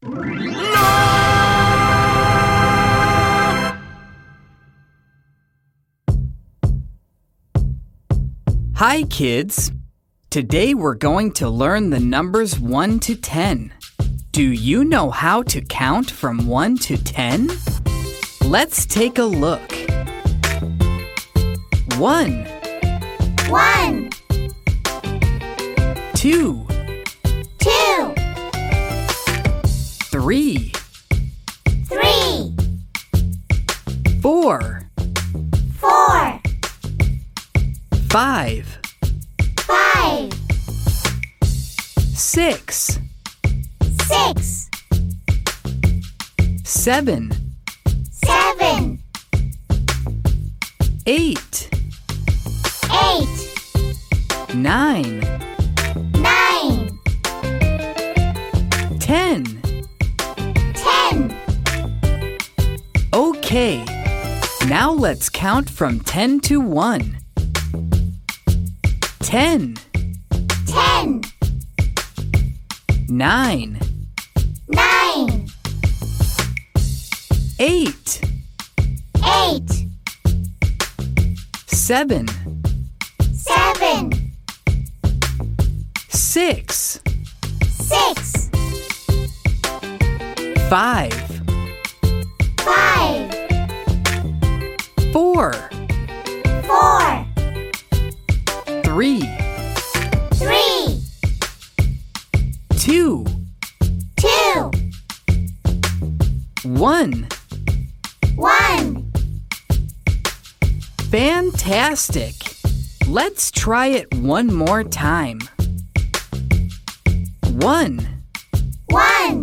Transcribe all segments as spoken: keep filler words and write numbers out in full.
Hi, kids. Today we're going to learn the numbers one to ten. Do you know how to count from one to ten? Let's take a look. One. One. Two. Two. Three. Three. Four. Four. Five. Five. Six. Six. Seven. Seven. Eight. Eight. Nine. Nine. Ten. Ten. Okay. Now let's count from ten to one. Ten. Ten. Nine. Nine. Eight. Eight. Seven. Seven. Six. Six. Five. Five. Four. Four. Three. Three. Two. Two. One. One. Fantastic! Let's try it one more time. One. One.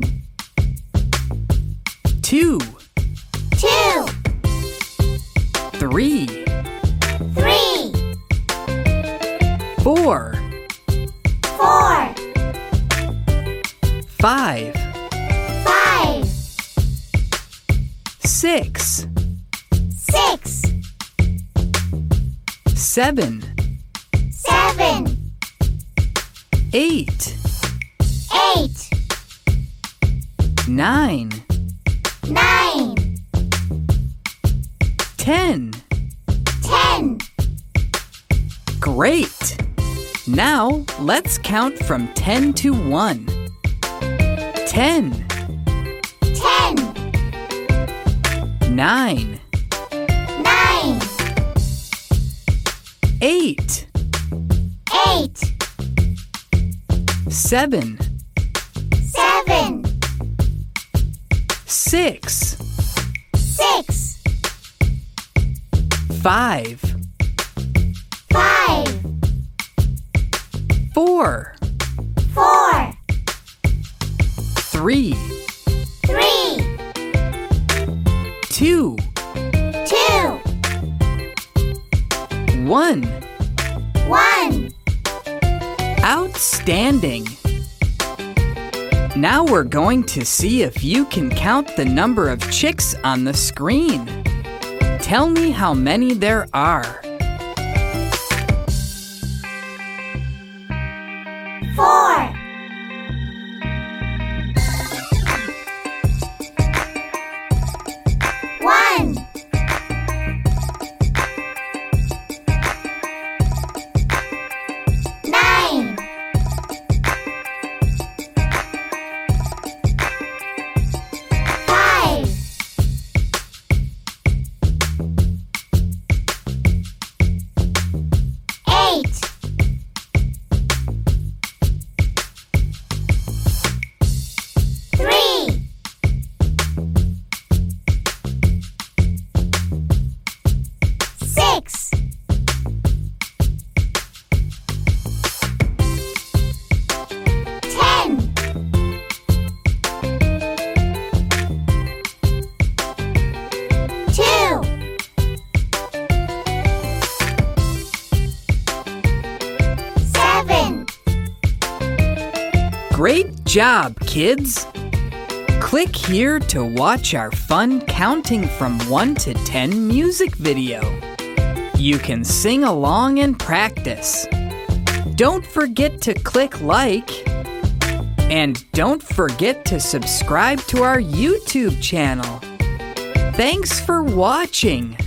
Two. Two. Three. Three. Four. Four. Five. Five. Six. Six. Seven. Seven. Eight. Eight. Nine. Nine. Ten. Ten. Great! Now let's count from ten to one. Ten. Ten. Nine. Nine. Eight. Eight. Seven. Seven. Six. Six. Five. Five. Four. Four. Three. Three. Two. Two. One. One. Outstanding! Now we're going to see if you can count the number of chicks on the screen. Tell me how many there are. Four. One. Nine. Five. Eight. Three. Six. Ten. Two. Seven. Great job, kids! Click here to watch our fun counting from one to ten music video. You can sing along and practice. Don't forget to click like. And don't forget to subscribe to our YouTube channel. Thanks for watching.